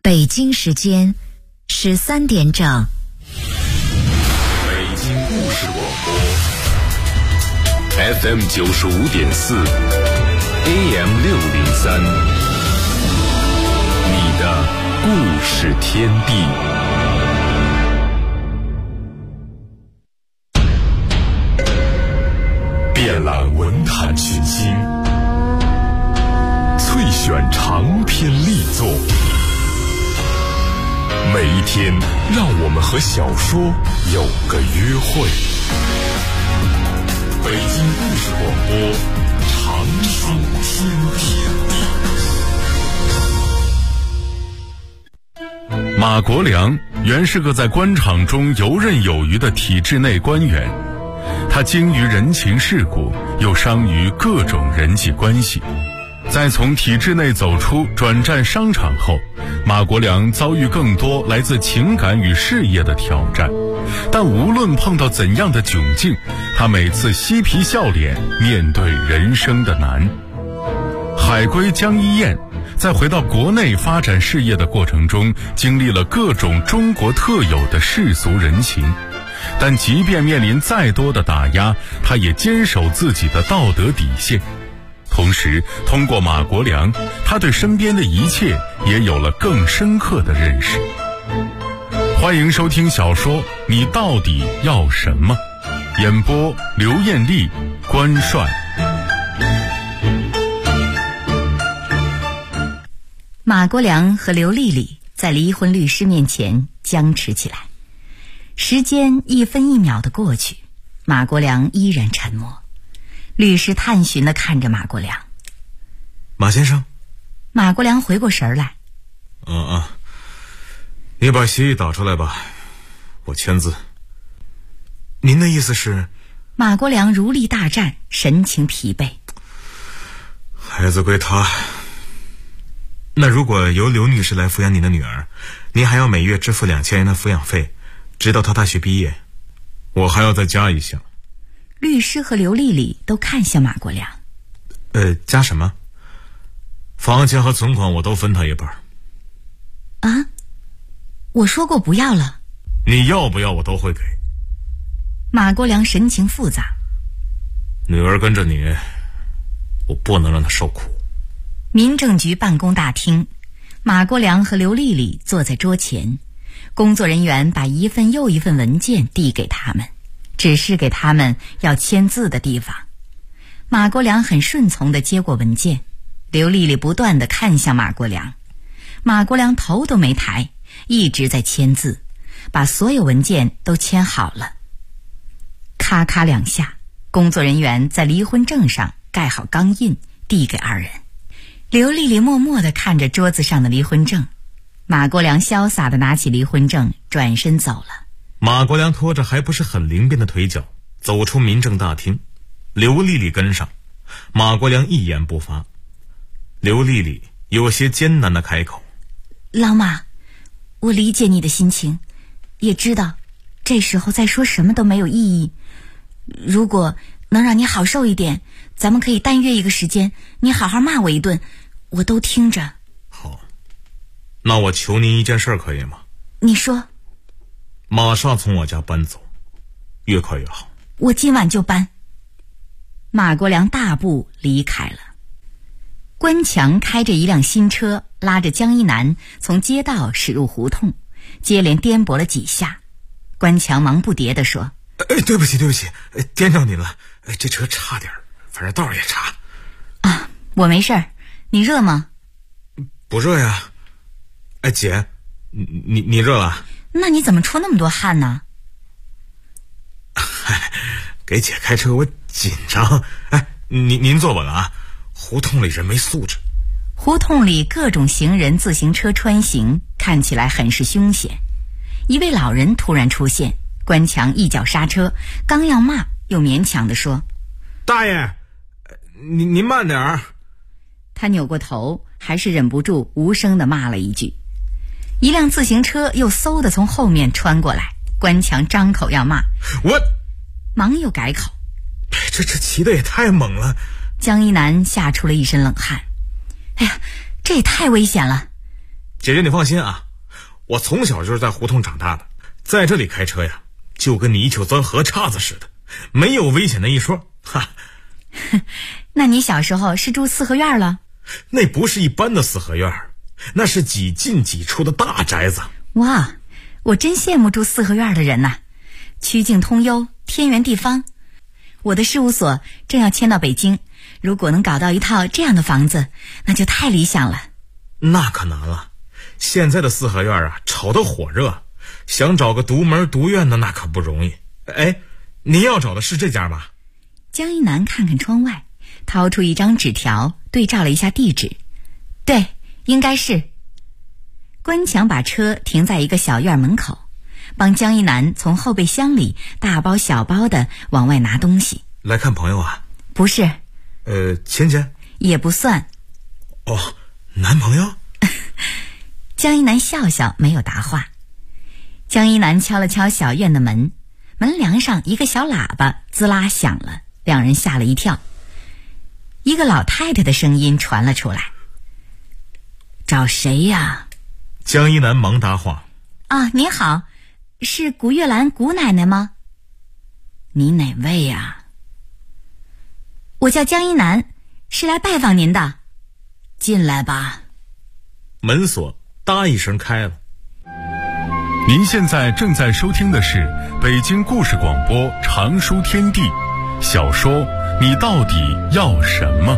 北京时间13点整。 北京故事广播 FM 95.4 AM 603，你的故事天地。遍览文坛群星，萃选长篇力作。每一天，让我们和小说有个约会。北京故事广播，长寿天地。马国良原是个在官场中游刃有余的体制内官员，他精于人情世故，又商于各种人际关系。在从体制内走出，转战商场后，马国良遭遇更多来自情感与事业的挑战，但无论碰到怎样的窘境，他每次嬉皮笑脸面对人生的难。海归江一燕在回到国内发展事业的过程中，经历了各种中国特有的世俗人情，但即便面临再多的打压，他也坚守自己的道德底线。同时，通过马国良，他对身边的一切也有了更深刻的认识。欢迎收听小说《你到底要什么》，演播刘艳丽、关帅。 马国良和刘丽丽在离婚律师面前僵持起来，时间一分一秒的过去，马国良依然沉默。律师探寻地看着马国良。 马先生。 马国良回过神来。 你把协议打出来吧，我签字。您的意思是？ 马国良如临大战，神情疲惫。 孩子归他。那如果由刘女士来抚养你的女儿，您还要每月支付2000元的抚养费，直到她大学毕业。我还要再加一项。 律师和刘丽丽都看向马国良。 加什么？房钱和存款我都分他一半。 啊？我说过不要了。 你要不要我都会给。 马国良神情复杂。 女儿跟着你，我不能让她受苦。 民政局办公大厅，马国良和刘丽丽坐在桌前，工作人员把一份又一份文件递给他们，指示给他们要签字的地方。马国良很顺从地接过文件，刘丽丽不断地看向马国良，马国良头都没抬，一直在签字，把所有文件都签好了。咔咔2下，工作人员在离婚证上盖好钢印，递给二人。刘丽丽默默地看着桌子上的离婚证，马国良潇洒地拿起离婚证，转身走了。 马国良拖着还不是很灵便的腿脚走出民政大厅，刘丽丽跟上，马国良一言不发。刘丽丽有些艰难地开口： 老马，我理解你的心情，也知道这时候再说什么都没有意义。如果能让你好受一点，咱们可以单约一个时间，你好好骂我一顿，我都听着。 好，那我求您一件事可以吗？ 你说。 马上从我家搬走，越快越好。 我今晚就搬。马国良大步离开了。关强开着一辆新车，拉着江一南从街道驶入胡同，接连颠簸了几下。关强忙不迭地说： 对不起，颠着您了，这车差点，反正道也差。 啊，我没事儿，你热吗？ 不热呀。姐，你热了？ 那你怎么出那么多汗呢？ 给姐开车我紧张。您坐稳了啊，胡同里人没素质。 胡同里各种行人自行车穿行，看起来很是凶险。一位老人突然出现，关强一脚刹车，刚要骂，又勉强地说： 大爷，您慢点儿。 他扭过头，还是忍不住无声地骂了一句。一辆自行车又嗖地从后面穿过来，关强张口要骂， 我忙又改口。 这骑得也太猛了。 江一南吓出了一身冷汗。哎呀，这也太危险了。 姐姐你放心啊，我从小就是在胡同长大的，在这里开车呀，就跟泥鳅钻河叉子似的，没有危险的一说。哈， 那你小时候是住四合院了？ 那不是一般的四合院，那是几进几出的大宅子。 哇，我真羡慕住四合院的人呐，曲径通幽，天圆地方。我的事务所正要迁到北京，如果能搞到一套这样的房子，那就太理想了。 那可难了，现在的四合院啊，炒得火热，想找个独门独院的那可不容易。哎，您要找的是这家吧？ 江一南看看窗外，掏出一张纸条，对照了一下地址。对，应该是。关强把车停在一个小院门口，帮江一南从后备箱里大包小包的往外拿东西。 来看朋友啊？ 不是。 亲戚？ 也不算。 哦，男朋友？ 江一南笑笑，没有答话。江一南敲了敲小院的门，门梁上一个小喇叭滋啦响了，两人吓了一跳。一个老太太的声音传了出来：“找谁呀？” 江一南忙答话：“ 啊，您好，是古月兰古奶奶吗？你哪位呀？”“我叫江一南，是来拜访您的。”“进来吧。” 门锁哒一声开了。 您现在正在收听的是北京故事广播长书天地小说《你到底要什么》。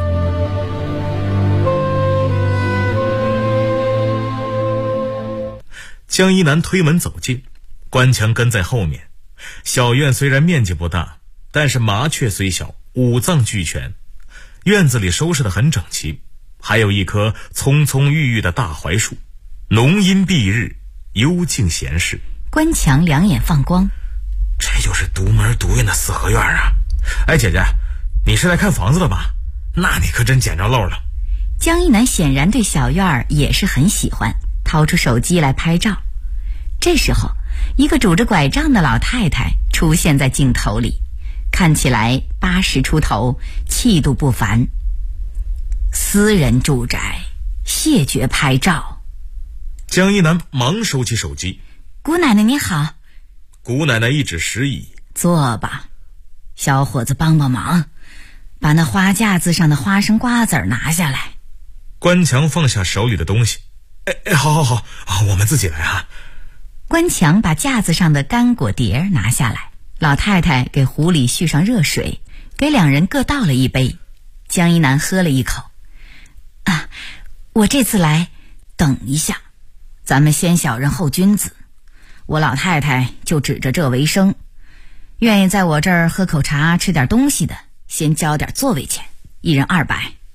江一南推门走进，关强跟在后面。小院虽然面积不大，但是麻雀虽小，五脏俱全。院子里收拾得很整齐，还有一棵葱葱郁郁的大槐树，浓荫蔽日，幽静闲适。 关强两眼放光， 这就是独门独院的四合院啊！哎，姐姐，你是来看房子的吧？那你可真捡着漏了。 江一南显然对小院也是很喜欢，掏出手机来拍照。这时候，一个拄着拐杖的老太太出现在镜头里，看起来80出头，气度不凡。私人住宅，谢绝拍照。 江一南忙收起手机。 姑奶奶你好。 姑奶奶一指示意。 坐吧。小伙子帮帮忙，把那花架子上的花生瓜子拿下来。 关强放下手里的东西。哎，好，我们自己来啊。 关强把架子上的干果碟拿下来，老太太给壶里续上热水，给两人各倒了一杯。江一南喝了一口。啊，我这次来，等一下，咱们先小人后君子。我老太太就指着这为生，愿意在我这儿喝口茶吃点东西的，先交点座位钱，1人200。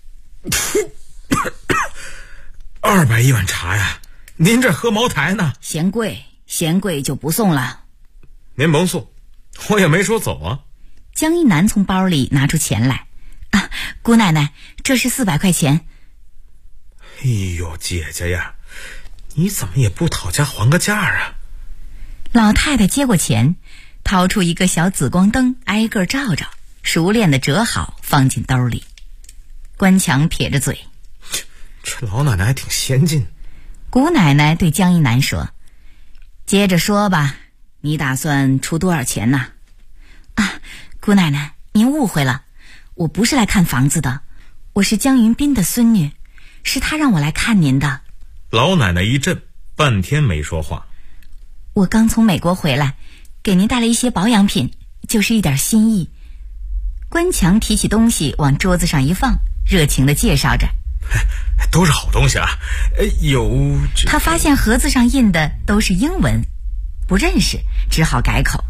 200一碗茶呀？您这喝茅台呢？ 嫌贵就不送了。 您甭送，我也没说走啊。 江一南从包里拿出钱来。啊，姑奶奶，这是400块钱。 哎呦，姐姐呀，你怎么也不讨价还个价啊？ 老太太接过钱，掏出一个小紫光灯，挨个照照，熟练的折好，放进兜里。关强撇着嘴， 这老奶奶还挺先进。 古奶奶对江一南说：“接着说吧，你打算出多少钱呢？”啊，姑奶奶，您误会了，我不是来看房子的，我是江云斌的孙女，是他让我来看您的。 老奶奶一震，半天没说话。 我刚从美国回来，给您带了一些保养品，就是一点心意。关强提起东西往桌子上一放，热情地介绍着。 都是好东西啊，有他发现盒子上印的都是英文，不认识，只好改口。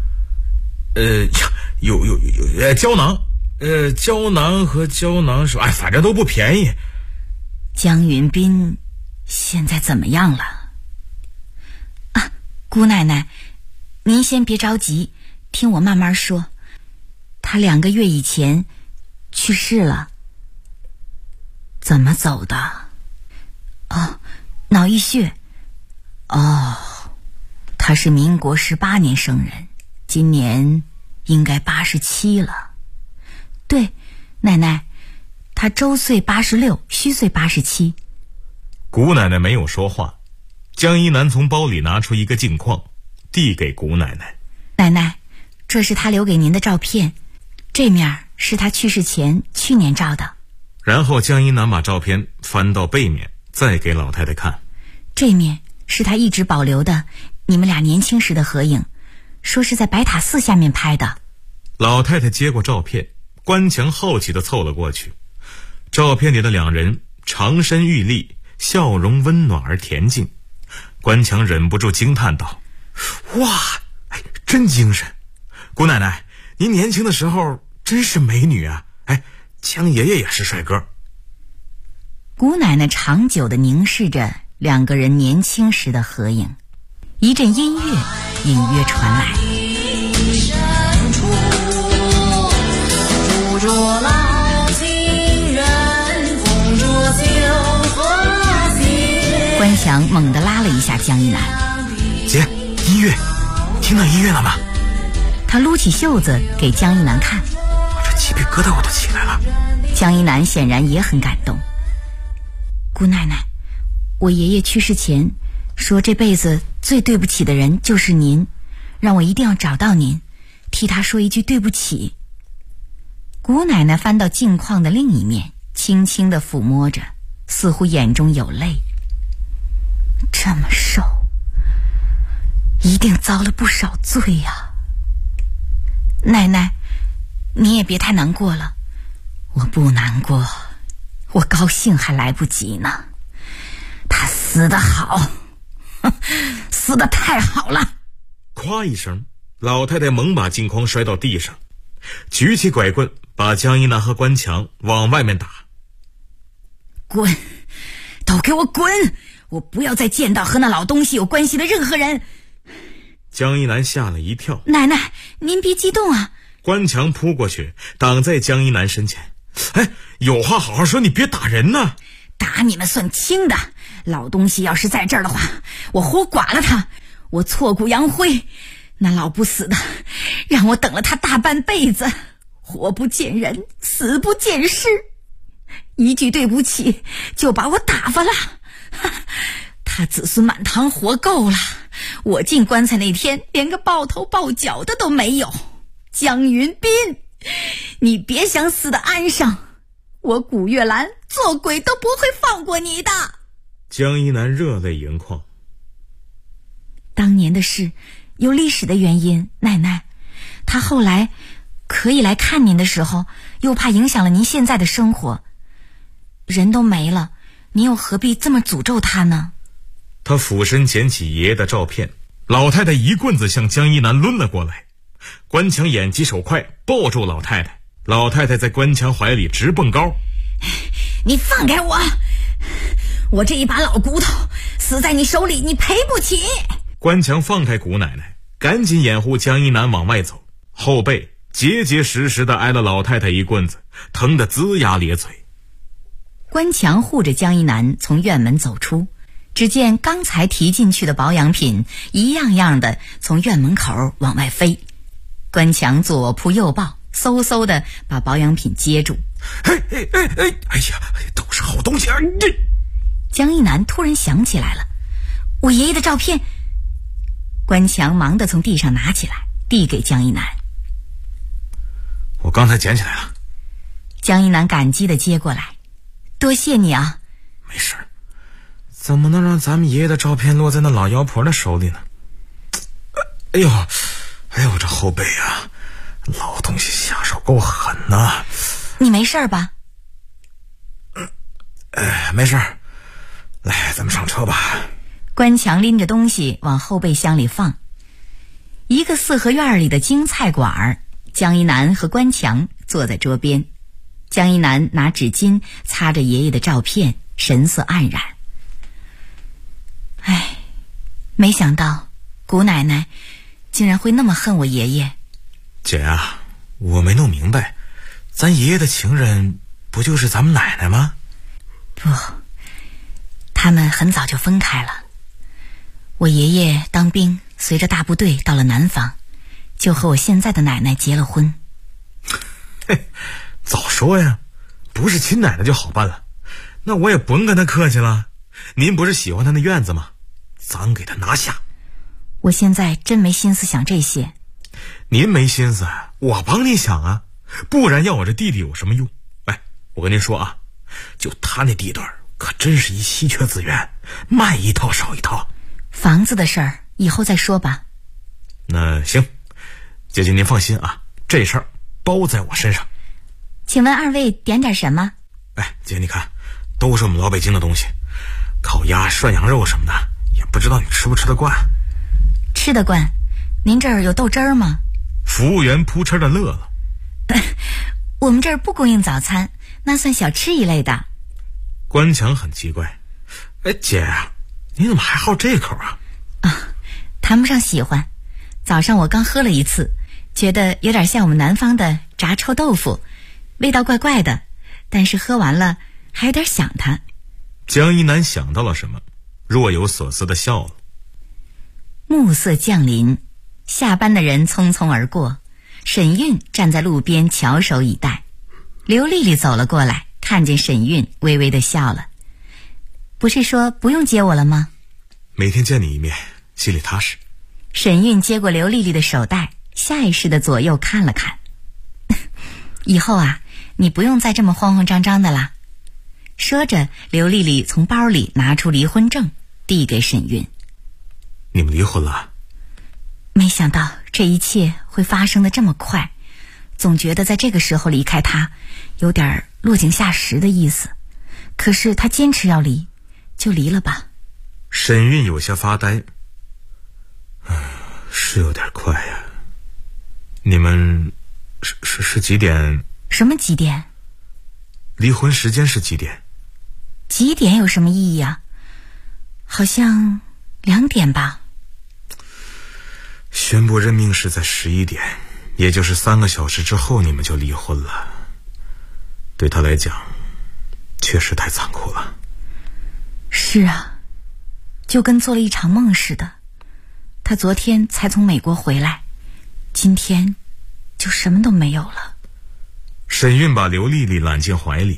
有胶囊，胶囊和胶囊手，反正都不便宜。江云斌现在怎么样了？啊，姑奶奶，您先别着急，听我慢慢说。他2个月以前去世了。怎么走的？哦，脑溢血。哦，他是民国18年生人，今年应该87了。对，奶奶，他周岁86，虚岁87。 古奶奶没有说话， 江一南从包里拿出一个镜框，递给谷奶奶。 奶奶，这是他留给您的照片，这面是他去世前去年照的。 然后江一南把照片翻到背面，再给老太太看。 这面是他一直保留的你们俩年轻时的合影，说是在白塔寺下面拍的。 老太太接过照片，关强好奇地凑了过去。照片里的两人长身玉立，笑容温暖而恬静。关强忍不住惊叹道：哇，真精神！谷奶奶，您年轻的时候真是美女啊！江爷爷也是帅哥。 谷奶奶长久地凝视着两个人年轻时的合影，一阵音乐隐约传来。关强猛地拉了一下江一南。 姐，音乐，听到音乐了吗？ 他撸起袖子给江一南看。 这鸡皮疙瘩我都起来了。 江一南显然也很感动。姑奶奶，我爷爷去世前说这辈子最对不起的人就是您，让我一定要找到您，替他说一句对不起。姑奶奶翻到镜框的另一面，轻轻地抚摸着，似乎眼中有泪。这么瘦，一定遭了不少罪呀。奶奶，你也别太难过了。我不难过，我高兴还来不及呢。他死得好，死得太好了。 咵一声，老太太猛把镜框摔到地上，举起拐棍把江一南和关强往外面打。 滚，都给我滚！我不要再见到和那老东西有关系的任何人。 江一南吓了一跳。 奶奶，您别激动啊。 关强扑过去挡在江一南身前。有话好好说，你别打人呢。 打你们算轻的，老东西要是在这儿的话，我活剐了他，我挫骨扬灰。那老不死的让我等了他大半辈子，活不见人，死不见尸，一句对不起就把我打发了。他子孙满堂活够了，我进棺材那天连个抱头抱脚的都没有。江云斌，你别想死得安生，我古月兰做鬼都不会放过你的。 江一南热泪盈眶。 当年的事有历史的原因，奶奶，他后来可以来看您的时候，又怕影响了您现在的生活。人都没了，您又何必这么诅咒他呢？ 他俯身捡起爷爷的照片，老太太一棍子向江一南抡了过来。关强眼疾手快抱住老太太，老太太在关强怀里直蹦高。 你放开我，我这一把老骨头死在你手里，你赔不起。 关强放开谷奶奶，赶紧掩护江一南往外走，后背结结实实地挨了老太太一棍子，疼得龇牙咧嘴。 关强护着江一南从院门走出，只见刚才提进去的保养品一样样的从院门口往外飞。关强左扑右抱，嗖嗖的把保养品接住。 哎呀，都是好东西啊！ 江一南突然想起来了，我爷爷的照片。关强忙地从地上拿起来，递给江一南。 我刚才捡起来了。 江一南感激地接过来，多谢你啊。 没事，怎么能让咱们爷爷的照片落在那老妖婆的手里呢？哎呦，这后背啊，老东西下手够狠呐。 你没事吧？ 没事。来，咱们上车吧。 关强拎着东西往后备箱里放。一个四合院里的京菜馆，江一南和关强坐在桌边。江一南拿纸巾擦着爷爷的照片，神色黯然。没想到谷奶奶竟然会那么恨我爷爷。 姐啊，我没弄明白，咱爷爷的情人不就是咱们奶奶吗？ 不，他们很早就分开了。我爷爷当兵，随着大部队到了南方，就和我现在的奶奶结了婚。 早说呀，不是亲奶奶就好办了。那我也甭跟他客气了，您不是喜欢他那院子吗？ 咱给他拿下。 我现在真没心思想这些。 您没心思，我帮你想啊，不然要我这弟弟有什么用？哎，我跟您说啊，就他那地段可真是一稀缺资源，卖一套少一套。 房子的事儿以后再说吧。 那行，姐姐您放心啊，这事儿包在我身上。 请问二位点点什么？ 哎，姐你看，都是我们老北京的东西，烤鸭、涮羊肉什么的，也不知道你吃不吃得惯。 吃得惯。您这儿有豆汁儿吗？ 服务员扑哧的乐了。 我们这儿不供应早餐，那算小吃一类的。 关强很奇怪，哎，姐，你怎么还好这口啊？ 谈不上喜欢，早上我刚喝了一次，觉得有点像我们南方的炸臭豆腐，味道怪怪的，但是喝完了还有点想它。 江一南想到了什么，若有所思的笑了。 暮色降临，下班的人匆匆而过，沈韵站在路边翘首以待。刘丽丽走了过来，看见沈韵，微微的笑了。不是说不用接我了吗？ 每天见你一面，心里踏实。 沈韵接过刘丽丽的手袋，下意识的左右看了看。以后啊，你不用再这么慌慌张张的啦。说着，刘丽丽从包里拿出离婚证，递给沈韵。 你们离婚了？ 没想到这一切会发生的这么快，总觉得在这个时候离开他，有点落井下石的意思。可是他坚持要离，就离了吧。 沈韵有些发呆。是有点快呀。你们是几点？ 什么几点？ 离婚时间是几点？ 几点有什么意义啊？好像2点吧。 宣布任命是在11点，也就是3个小时之后你们就离婚了。对他来讲，确实太残酷了。 是啊，就跟做了一场梦似的。他昨天才从美国回来，今天就什么都没有了。 沈韵把刘丽丽揽进怀里。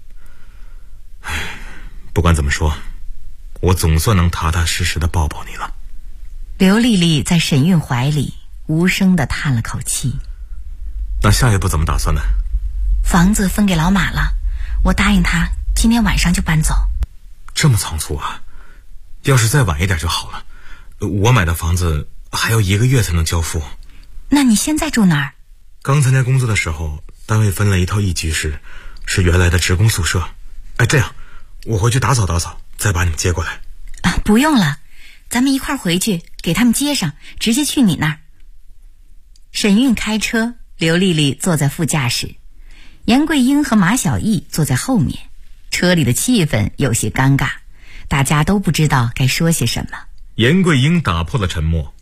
不管怎么说，我总算能踏踏实实的抱抱你了。 刘丽丽在沈韵怀里无声地叹了口气。 那下一步怎么打算呢？ 房子分给老马了，我答应他今天晚上就搬走。 这么仓促啊？要是再晚一点就好了。我买的房子还要1个月才能交付。 那你现在住哪儿？ 刚参加工作的时候，单位分了一套1居室，是原来的职工宿舍。哎，这样我回去打扫打扫，再把你们接过来。 不用了，咱们一块儿回去给他们接上，直接去你那儿。沈韵开车，刘丽丽坐在副驾驶，严桂英和马小艺坐在后面。车里的气氛有些尴尬，大家都不知道该说些什么。 严桂英打破了沉默。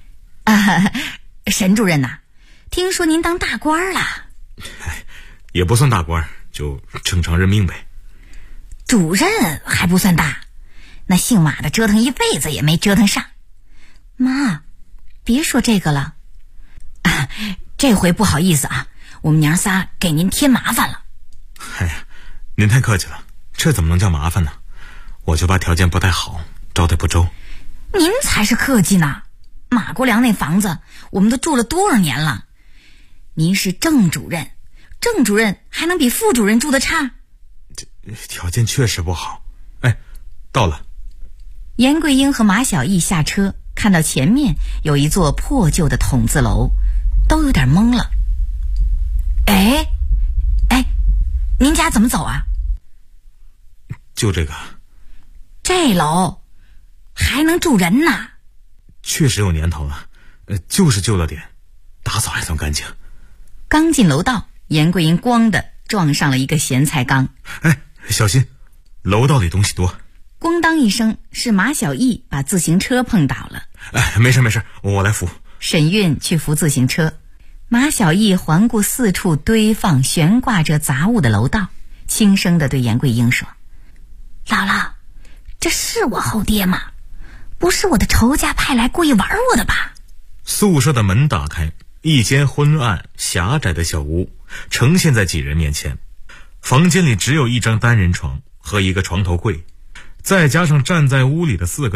沈主任呐，听说您当大官了。 也不算大官，就正常任命呗。 主任还不算大，那姓马的折腾一辈子也没折腾上。妈，别说这个了。这回不好意思啊，我们娘仨给您添麻烦了。 哎呀，您太客气了，这怎么能叫麻烦呢？我就怕条件不太好，招待不周。 您才是客气呢，马国良那房子我们都住了多少年了。您是正主任，正主任还能比副主任住得差？ 这条件确实不好。哎，到了。 严桂英和马小艺下车，看到前面有一座破旧的筒子楼，都有点懵了。哎，您家怎么走啊？ 就这个。 这楼还能住人呢？ 确实有年头了，就是旧了点，打扫还算干净。 刚进楼道，严桂英咣的撞上了一个咸菜缸。 哎，小心，楼道里东西多。 咣当一声，是马小艺把自行车碰倒了。 哎，没事，我来扶。 沈韵去扶自行车，马小艺环顾四处堆放悬挂着杂物的楼道，轻声地对严桂英说：姥姥，这是我后爹吗？不是我的仇家派来故意玩我的吧？ 宿舍的门打开，一间昏暗狭窄的小屋呈现在几人面前。房间里只有一张单人床和一个床头柜，再加上站在屋里的4个人，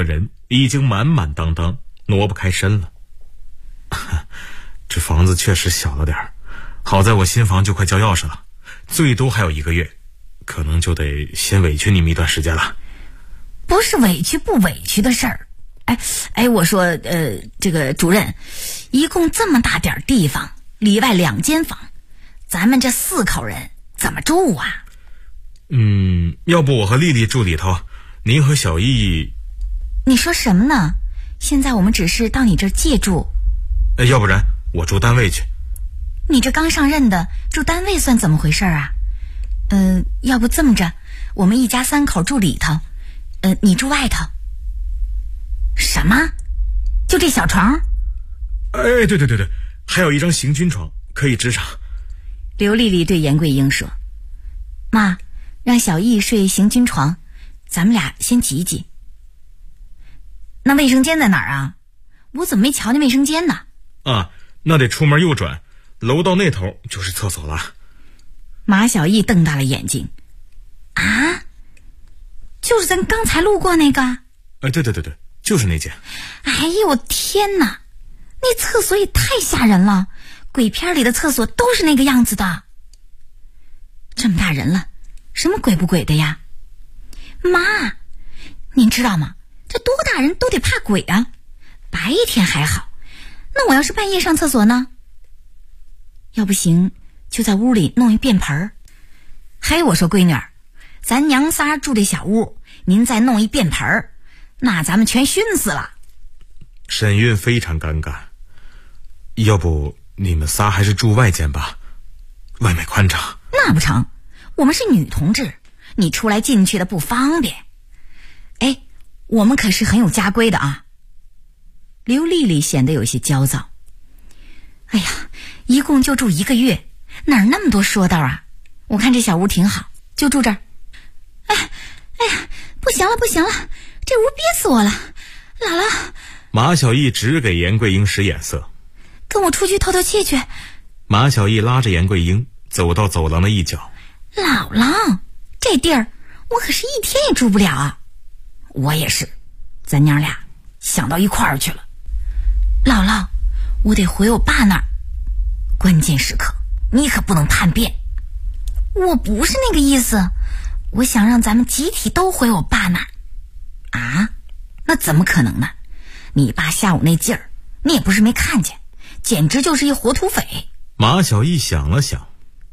已经满满当当，挪不开身了。这房子确实小了点儿，好在我新房就快交钥匙了，最多还有1个月，可能就得先委屈你们一段时间了。 不是委屈不委屈的事儿。我说这个主任，一共这么大点地方，里外2间房，咱们这4口人怎么住啊？ 要不我和丽丽住里头，您和小易。 你说什么呢？现在我们只是到你这儿借住。 要不然我住单位去。 你这刚上任的，住单位算怎么回事啊？要不这么着，我们一家3口住里头，你住外头。什么？就这小床？ 对，还有一张行军床可以支上。 刘丽丽对严桂英说：“妈，让小易睡行军床，咱们俩先挤挤。”那卫生间在哪儿啊？我怎么没瞧见卫生间呢？ 那得出门右转，楼道那头就是厕所了。 马小艺瞪大了眼睛。啊？就是咱刚才路过那个？ 对，就是那间。 哎呦天哪，那厕所也太吓人了，鬼片里的厕所都是那个样子的。这么大人了，什么鬼不鬼的呀？妈，您知道吗？这多大人都得怕鬼啊！白天还好，那我要是半夜上厕所呢？要不行，就在屋里弄一便盆儿。嘿，我说闺女儿，咱娘仨住这小屋，您再弄一便盆儿，那咱们全熏死了。 沈韵非常尴尬。要不你们仨还是住外间吧，外面宽敞。 那不成，我们是女同志，你出来进去的不方便。我们可是很有家规的啊。刘丽丽显得有些焦躁。哎呀，一共就住1个月，哪儿那么多说道啊？我看这小屋挺好，就住这儿。哎呀，不行了，这屋憋死我了。姥姥。 马小艺只给严桂英使眼色。 跟我出去透透气去。 马小艺拉着严桂英走到走廊的一角。 姥姥，这地儿我可是1天也住不了啊。我也是，咱娘俩想到一块儿去了。姥姥，我得回我爸那儿，关键时刻你可不能叛变。我不是那个意思，我想让咱们集体都回我爸那儿。啊？那怎么可能呢？你爸下午那劲儿，你也不是没看见，简直就是一活土匪。 马小艺想了想。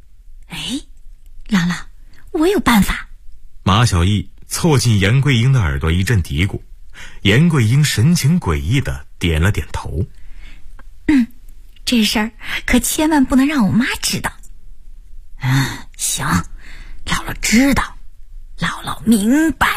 姥姥，我有办法。 马小艺凑近严桂英的耳朵一阵嘀咕，严桂英神情诡异的点了点头。 这事儿可千万不能让我妈知道。行，姥姥知道，姥姥明白。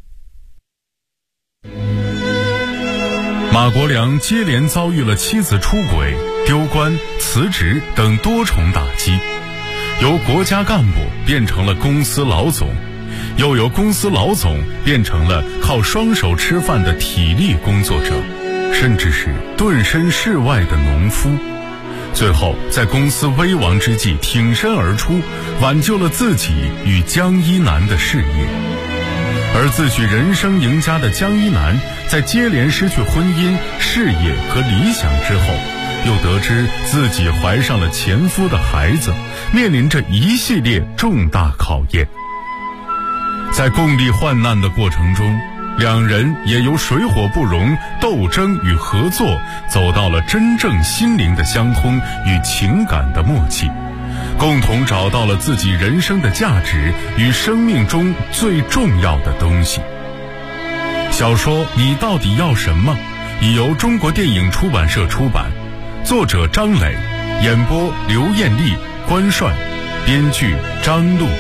马国良接连遭遇了妻子出轨、丢官、辞职等多重打击，由国家干部变成了公司老总，又由公司老总变成了靠双手吃饭的体力工作者，甚至是顿身事外的农夫。最后在公司危亡之际挺身而出，挽救了自己与江一南的事业。而自诩人生赢家的江一南，在接连失去婚姻、事业和理想之后，又得知自己怀上了前夫的孩子，面临着一系列重大考验。在共历患难的过程中，两人也由水火不容、斗争与合作，走到了真正心灵的相通与情感的默契，共同找到了自己人生的价值与生命中最重要的东西。小说《你到底要什么》已由中国电影出版社出版，作者张磊，演播刘艳丽、关帅，编剧张璐。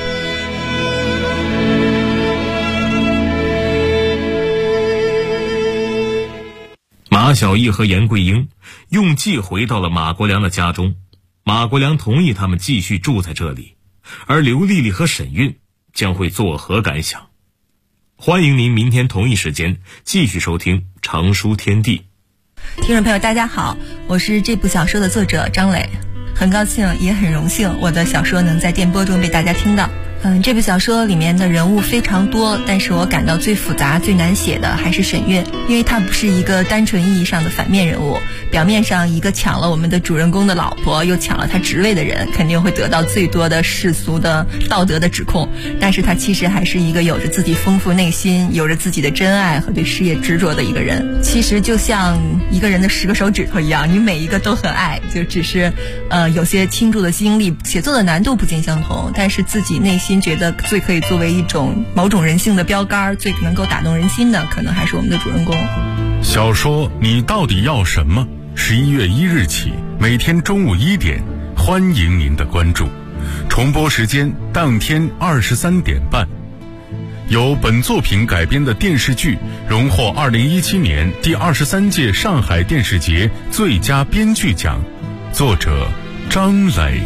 马小艺和严桂英用计回到了马国良的家中，马国良同意他们继续住在这里，而刘丽丽和沈韵将会作何感想？欢迎您明天同一时间继续收听长书天地。 听众朋友大家好，我是这部小说的作者张磊，很高兴也很荣幸我的小说能在电波中被大家听到。 这部小说里面的人物非常多，但是我感到最复杂最难写的还是沈月，因为她不是一个单纯意义上的反面人物，表面上一个抢了我们的主人公的老婆又抢了他职位的人，肯定会得到最多的世俗的道德的指控，但是他其实还是一个有着自己丰富内心，有着自己的真爱和对事业执着的一个人。其实就像一个人的10个手指头一样，你每一个都很爱，就只是有些倾注的精力，写作的难度不尽相同，但是自己内心觉得最可以作为一种某种人性的标杆，最能够打动人心的，可能还是我们的主人公。 小说你到底要什么？11月1日起，每天中午1点，欢迎您的关注。重播时间当天23点半。由本作品改编的电视剧荣获2017年第23届上海电视节最佳编剧奖，作者张磊。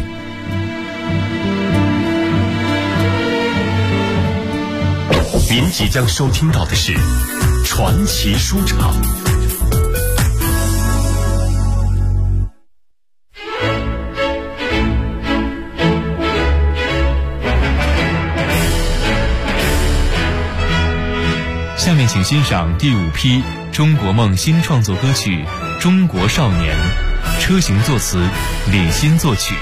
您即将收听到的是传奇书场。 下面请欣赏第5批中国梦新创作歌曲《中国少年》，车行作词，李欣作曲。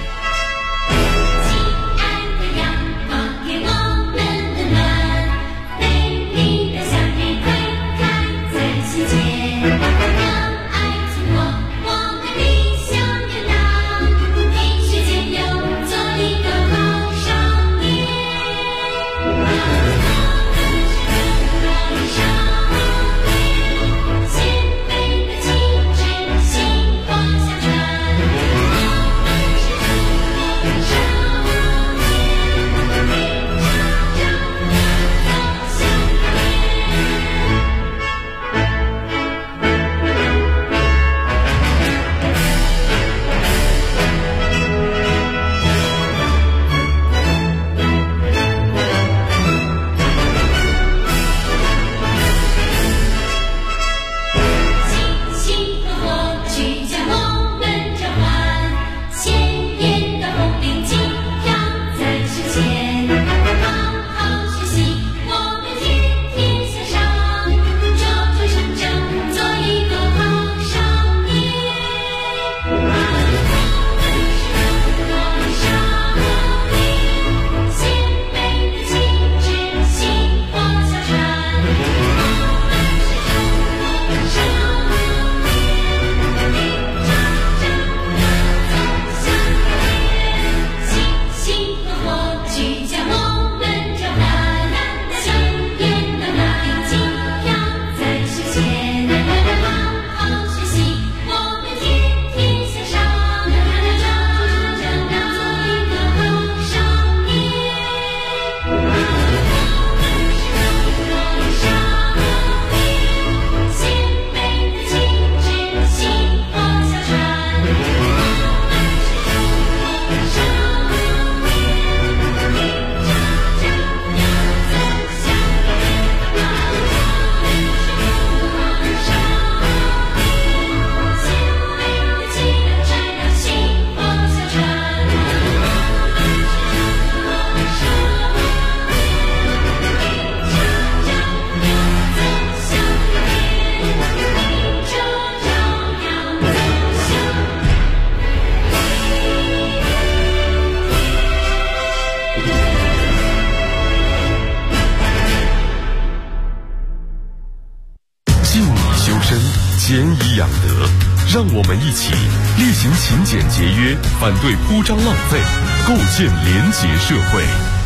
俭以养德，让我们一起力行勤俭节约，反对铺张浪费，构建廉洁社会。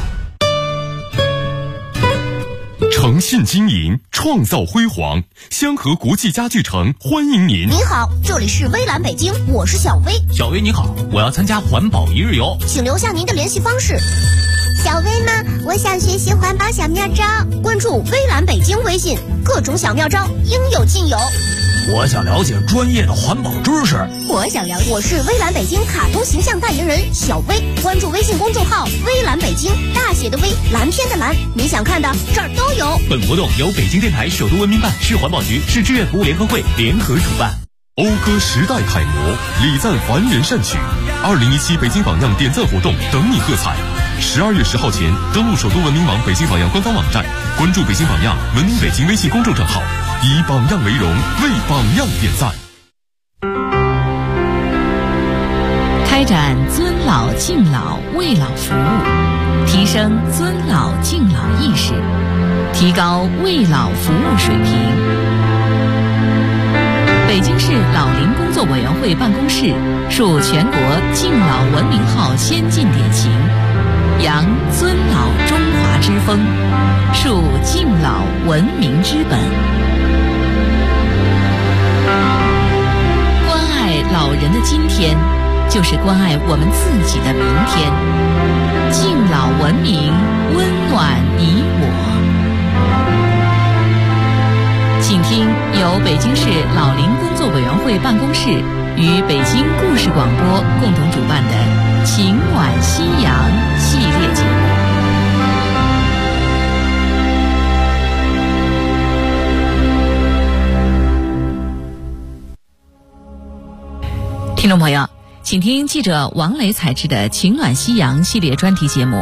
诚信经营，创造辉煌。香河国际家具城欢迎您。 您好，这里是微蓝北京，我是小薇。 小薇你好，我要参加环保一日游， 请留下您的联系方式。小薇吗？我想学习环保小妙招，关注微蓝北京微信，各种小妙招应有尽有。 我想了解专业的环保知识。 我是微蓝北京卡通形象代言人小薇，关注微信公众号微蓝北京，大写的微，蓝天的蓝，你想看的这儿都有。 本活动由北京电台首都文明办、市环保局、市志愿服务联合会联合主办。 讴歌时代楷模，礼赞凡人善举。2017北京榜样点赞活动等你喝彩。 12月10号前登录首都文明网北京榜样官方网站，关注北京榜样文明北京微信公众账号，以榜样为荣，为榜样点赞。 开展尊老敬老为老服务，提升尊老敬老意识，提高为老服务水平。北京市老龄工作委员会办公室树全国敬老文明号先进典型，扬尊老中华之风，树敬老文明之本。关爱老人的今天，就是关爱我们自己的明天。敬老文明，温暖你我。请听由北京市老龄工作委员会办公室与北京故事广播共同主办的《情暖夕阳》系列节目。听众朋友，请听记者王磊采制的《情暖夕阳》系列专题节目。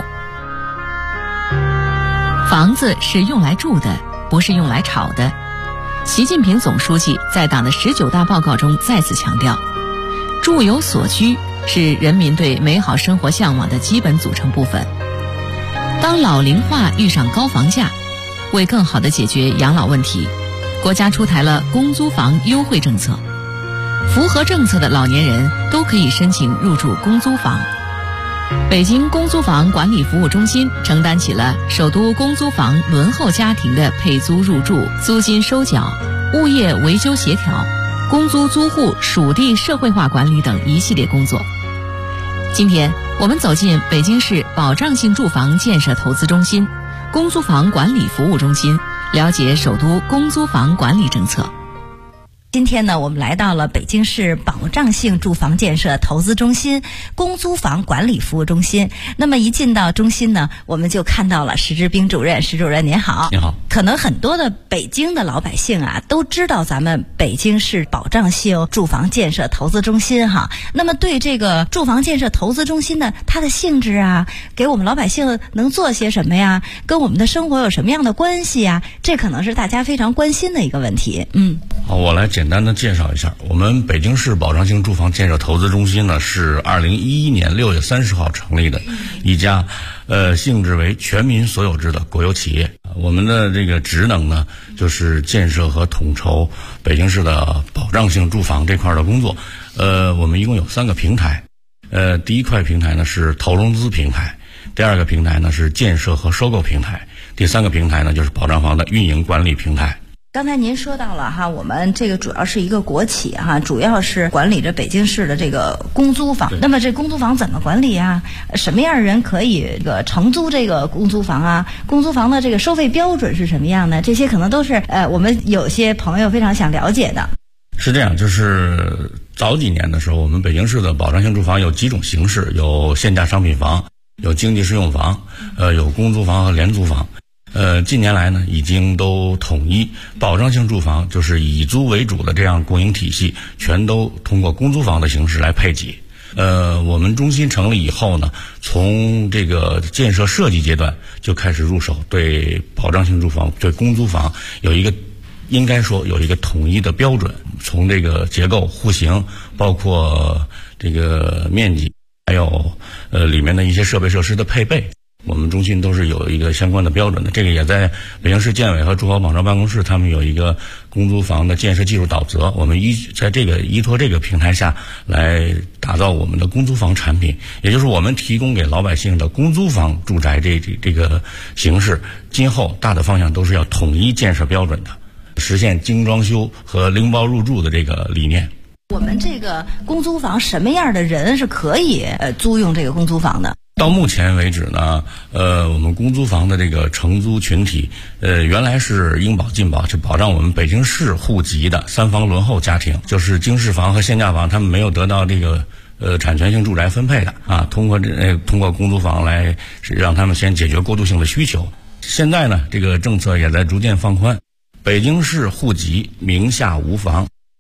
房子是用来住的，不是用来炒的。习近平总书记在党的19大报告中再次强调，住有所居是人民对美好生活向往的基本组成部分。当老龄化遇上高房价，为更好地解决养老问题，国家出台了公租房优惠政策，符合政策的老年人都可以申请入住公租房。北京公租房管理服务中心承担起了首都公租房轮候家庭的配租入住、租金收缴、物业维修协调、公租租户属地社会化管理等一系列工作。今天我们走进北京市保障性住房建设投资中心公租房管理服务中心，了解首都公租房管理政策。今天呢，我们来到了北京市保障性住房建设投资中心公租房管理服务中心。那么一进到中心呢，我们就看到了石志斌主任。石主任您好。 你好。 可能很多的北京的老百姓啊，都知道咱们北京市保障性住房建设投资中心哈。那么对这个住房建设投资中心呢，它的性质啊，给我们老百姓能做些什么呀？跟我们的生活有什么样的关系呀？这可能是大家非常关心的一个问题。 好，我来简单的介绍一下，我们北京市保障性住房建设投资中心呢，是2011年6月30号成立的一家性质为全民所有制的国有企业。我们的这个职能呢，就是建设和统筹北京市的保障性住房这块的工作。我们一共有3个平台。第一块平台呢是投融资平台，第2个平台呢是建设和收购平台，第3个平台呢就是保障房的运营管理平台。刚才您说到了哈，我们这个主要是一个国企哈，主要是管理着北京市的这个公租房。那么这公租房怎么管理啊？什么样的人可以这个承租这个公租房啊？公租房的这个收费标准是什么样的？这些可能都是我们有些朋友非常想了解的。是这样，就是早几年的时候，我们北京市的保障性住房有几种形式，有限价商品房，有经济适用房，有公租房和廉租房。近年来呢，已经都统一保障性住房，就是以租为主的这样供应体系，全都通过公租房的形式来配给。我们中心成立以后呢，从这个建设设计阶段就开始入手，对保障性住房、对公租房应该说有一个统一的标准，从这个结构、户型，包括这个面积，还有里面的一些设备设施的配备。我们中心都是有一个相关的标准的，这个也在北京市建委和住房保障办公室，他们有一个公租房的建设技术导则，我们在这个依托这个平台下来打造我们的公租房产品，也就是我们提供给老百姓的公租房住宅这个形式，今后大的方向都是要统一建设标准的，实现精装修和拎包入住的这个理念。我们这个公租房什么样的人是可以租用这个公租房的？到目前为止呢，我们公租房的这个承租群体，原来是应保尽保，是保障我们北京市户籍的3房轮候家庭，就是经适房和限价房，他们没有得到这个产权性住宅分配的啊，通过公租房来让他们先解决过渡性的需求。现在呢，这个政策也在逐渐放宽，北京市户籍名下无房，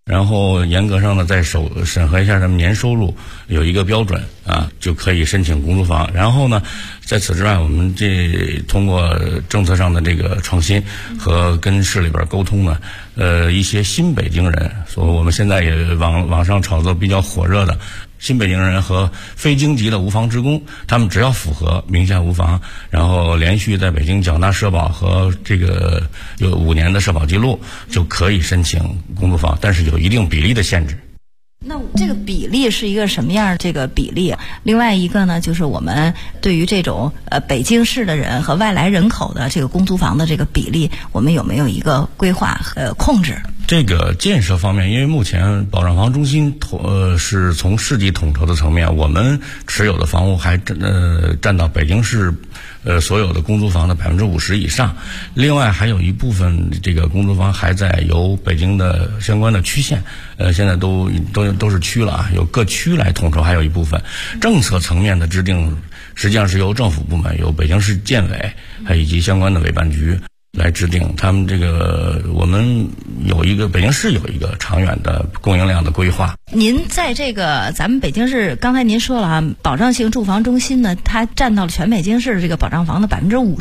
然后严格上呢再审核一下他们年收入，有一个标准啊，就可以申请公租房。然后呢，在此之外，我们通过政策上的这个创新和跟市里边沟通呢，一些新北京人，所以我们现在也网上炒作比较火热的新北京人和非京籍的无房职工，他们只要符合名下无房，然后连续在北京缴纳社保和这个有5年的社保记录，就可以申请公租房，但是有一定比例的限制。 那这个比例是一个什么样这个比例？另外一个呢，就是我们对于这种北京市的人和外来人口的这个公租房的这个比例，我们有没有一个规划控制？ 这个建设方面，因为目前保障房中心是从市级统筹的层面，我们持有的房屋还占到北京市所有的公租房的50%以上。另外还有一部分这个公租房还在由北京的相关的区县，现在都是区了啊，由各区来统筹。还有一部分政策层面的制定，实际上是由政府部门，由北京市建委还以及相关的委办局来制定。他们这个我们北京市有一个长远的供应量的规划。 您在这个咱们北京市，刚才您说了啊，保障性住房中心呢，它占到了全北京市这个保障房的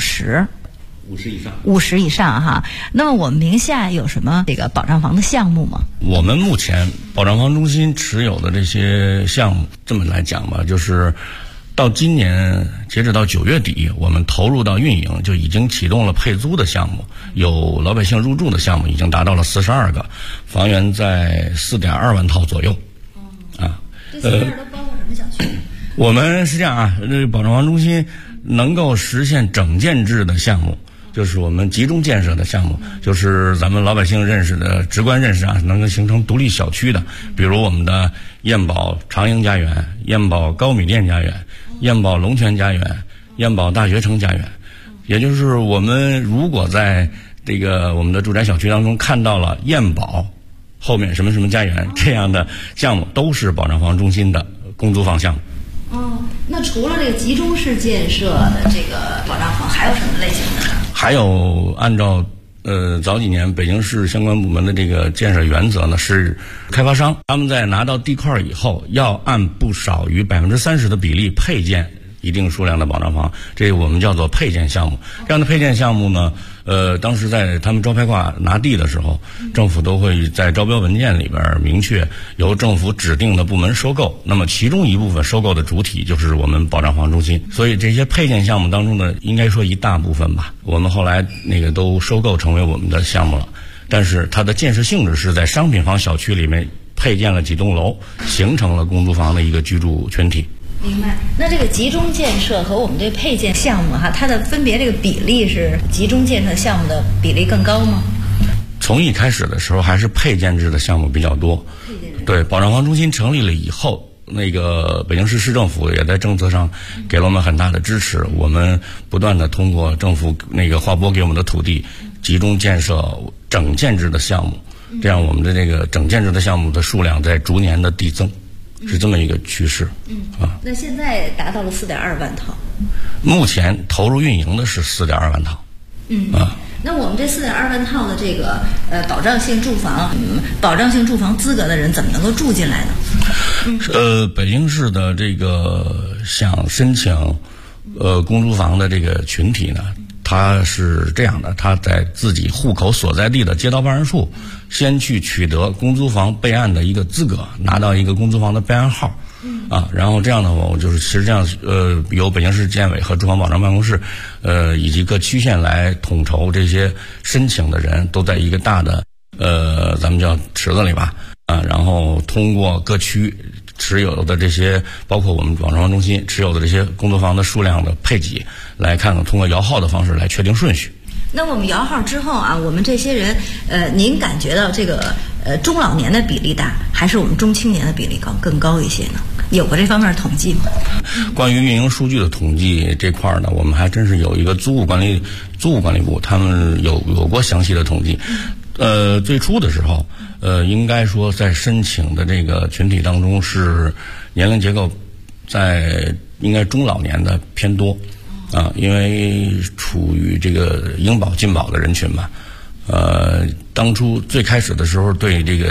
50%。50以上哈。那么我们名下有什么这个保障房的项目吗？ 我们目前保障房中心持有的这些项目，这么来讲吧，就是到今年截止到9月底，我们投入到运营就已经启动了配租的项目，有老百姓入住的项目已经达到了42个，房源在4.2万套左右。 这42都包括什么小区？ 我们是这样啊，这保障房中心能够实现整建制的项目，就是我们集中建设的项目，就是咱们老百姓认识的、直观认识啊，能够形成独立小区的，比如我们的燕宝长营家园、燕宝高米店家园、燕宝龙泉家园、燕宝大学城家园。也就是我们如果在这个我们的住宅小区当中看到了燕宝后面什么什么家园这样的项目，都是保障房中心的公租房项目。 那除了这个集中式建设的这个保障房，还有什么类型的呢？ 还有按照早几年北京市相关部门的这个建设原则呢，是开发商他们在拿到地块以后，要按不少于30%的比例配建一定数量的保障房，这我们叫做配建项目。这样的配建项目呢，当时在他们招拍挂拿地的时候，政府都会在招标文件里边明确由政府指定的部门收购，那么其中一部分收购的主体就是我们保障房中心。所以这些配建项目当中的，应该说一大部分吧，我们后来都收购成为我们的项目了。但是它的建设性质是在商品房小区里面配建了几栋楼，形成了公租房的一个居住群体。 明白。那这个集中建设和我们这配建项目哈，它的分别这个比例是集中建设项目的比例更高吗？ 从一开始的时候还是配建制的项目比较多。对，保障房中心成立了以后，北京市市政府也在政策上给了我们很大的支持，我们不断的通过政府划拨给我们的土地，集中建设整建制的项目，这样我们的这个整建制的项目的数量在逐年的递增。是这么一个趋势。 那现在达到了4.2万套， 目前投入运营的是4.2万套。 那我们这4.2万套的这个保障性住房资格的人怎么能够住进来呢？ 北京市的这个想申请公租房的这个群体呢，他是这样的，他在自己户口所在地的街道办事处先去取得公租房备案的一个资格，拿到一个公租房的备案号。然后这样的话，我就是实际上由北京市建委和住房保障办公室以及各区县来统筹这些申请的人，都在一个大的咱们叫池子里吧，然后通过各区持有的这些，包括我们保障房中心持有的这些公租房的数量的配给，来看看通过摇号的方式来确定顺序。 那我们摇号之后啊，我们这些人您感觉到这个中老年的比例大，还是我们中青年的比例更高一些呢？有过这方面的统计吗？ 关于运营数据的统计这块呢，我们还真是有一个租务管理部，他们有过详细的统计。最初的时候，应该说在申请的这个群体当中，是年龄结构在应该中老年的偏多。因为处于这个应保尽保的人群吧，当初最开始的时候对这个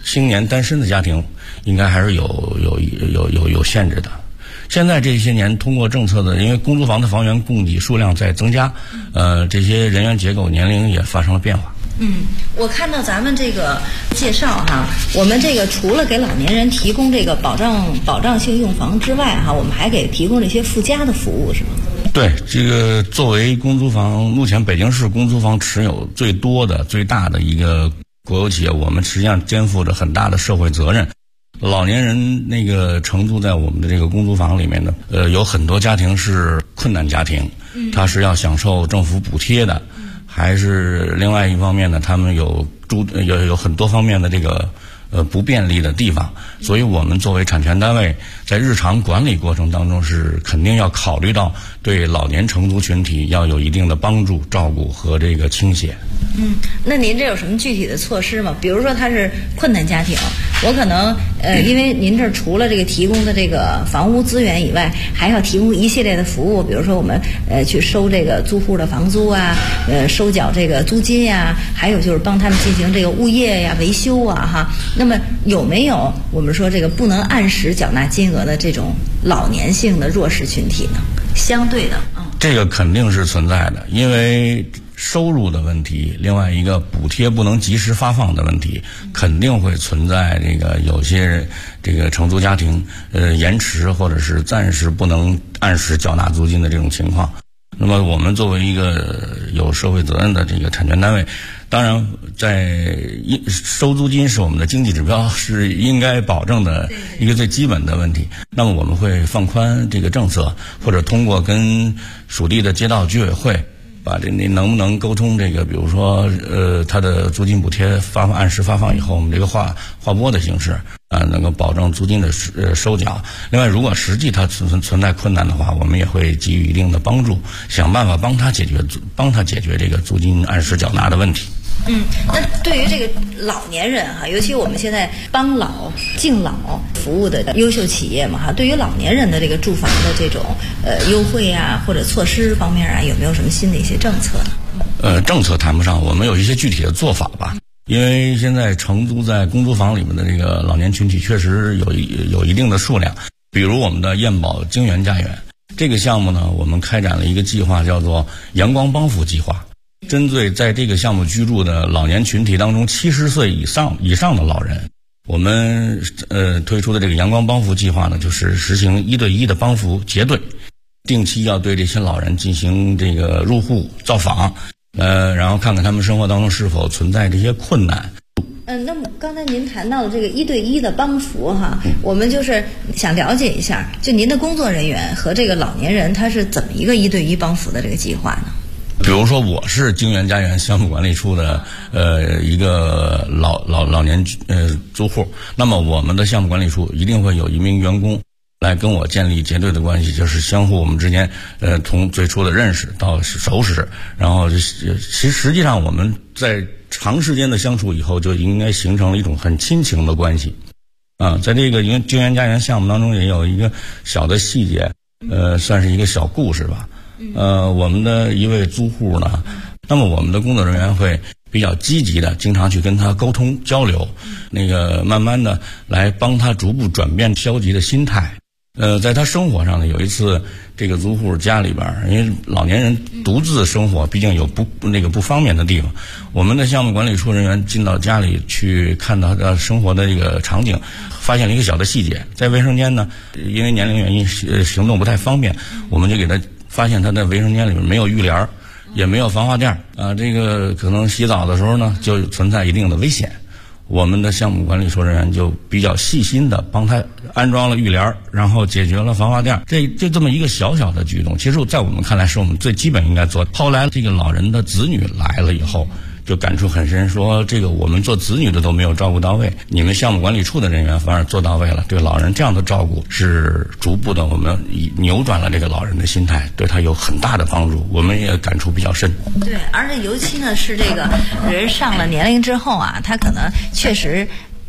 青年单身的家庭，应该还是有限制的。现在这些年，通过政策的，因为公租房的房源供给数量在增加，这些人员结构年龄也发生了变化。 我看到咱们这个介绍哈，我们这个除了给老年人提供这个保障性用房之外哈，我们还给提供这些附加的服务，是吗？ 对，这个作为公租房，目前北京市公租房持有最多的、最大的一个国有企业，我们实际上肩负着很大的社会责任。老年人那个承租在我们的这个公租房里面的，有很多家庭是困难家庭，他是要享受政府补贴的，还是另外一方面呢，他们有很多方面的这个不便利的地方，所以我们作为产权单位，在日常管理过程当中是肯定要考虑到对老年承租群体要有一定的帮助、照顾和这个倾斜。 那您这有什么具体的措施吗？比如说他是困难家庭，我可能因为您这儿除了这个提供的这个房屋资源以外，还要提供一系列的服务，比如说我们去收这个租户的房租啊，收缴这个租金呀，还有就是帮他们进行这个物业呀、维修啊哈。那么有没有我们说这个不能按时缴纳金额的这种老年性的弱势群体呢？相对的， 这个肯定是存在的，因为收入的问题，另外一个补贴不能及时发放的问题，肯定会存在这个有些这个承租家庭延迟或者是暂时不能按时缴纳租金的这种情况。那么我们作为一个有社会责任的这个产权单位，当然在收租金是我们的经济指标，是应该保证的一个最基本的问题。那么我们会放宽这个政策，或者通过跟属地的街道居委会把你能不能沟通这个，比如说他的租金补贴按时发放以后，我们这个划拨的形式能够保证租金的收缴。另外，如果实际它存在困难的话，我们也会给予一定的帮助，想办法帮他解决这个租金按时缴纳的问题。 那对于这个老年人哈，尤其我们现在帮老敬老服务的优秀企业嘛哈，对于老年人的这个住房的这种优惠啊或者措施方面啊，有没有什么新的一些政策呢？ 政策谈不上，我们有一些具体的做法吧。因为现在承租在公租房里面的这个老年群体确实有一定的数量，比如我们的燕宝京园家园这个项目呢，我们开展了一个计划，叫做阳光帮扶计划。针对在这个项目居住的老年群体当中70岁以上的老人，我们推出的这个阳光帮扶计划呢，就是实行1对1的帮扶结对，定期要对这些老人进行这个入户造访，然后看看他们生活当中是否存在这些困难。 那么刚才您谈到的这个1对1的帮扶哈，我们就是想了解一下，就您的工作人员和这个老年人他是怎么一个1对1帮扶的这个计划呢？ 比如说我是京园家园项目管理处的一个老年租户，那么我们的项目管理处一定会有一名员工来跟我建立结对的关系，就是相互我们之间从最初的认识到熟识，然后实际上我们在长时间的相处以后，就应该形成了一种很亲情的关系在这个京园家园项目当中也有一个小的细节，算是一个小故事吧。我们的一位租户呢，那么我们的工作人员会比较积极的经常去跟他沟通交流，慢慢的来帮他逐步转变消极的心态。在他生活上呢，有一次这个租户家里边，因为老年人独自生活，毕竟有不方便的地方，我们的项目管理处人员进到家里去看到他生活的这个场景，发现了一个小的细节，在卫生间呢，因为年龄原因行动不太方便，我们就给他发现他的卫生间里面没有浴帘，也没有防滑垫这个可能洗澡的时候呢就存在一定的危险。我们的项目管理处人员就比较细心的帮他安装了浴帘，然后解决了防滑垫。这么一个小小的举动，其实在我们看来是我们最基本应该做。后来这个老人的子女来了以后，就感触很深，说这个我们做子女的都没有照顾到位，你们项目管理处的人员反而做到位了，对老人这样的照顾是逐步的我们扭转了这个老人的心态，对他有很大的帮助，我们也感触比较深。 对，而且尤其呢是这个人上了年龄之后啊，他可能确实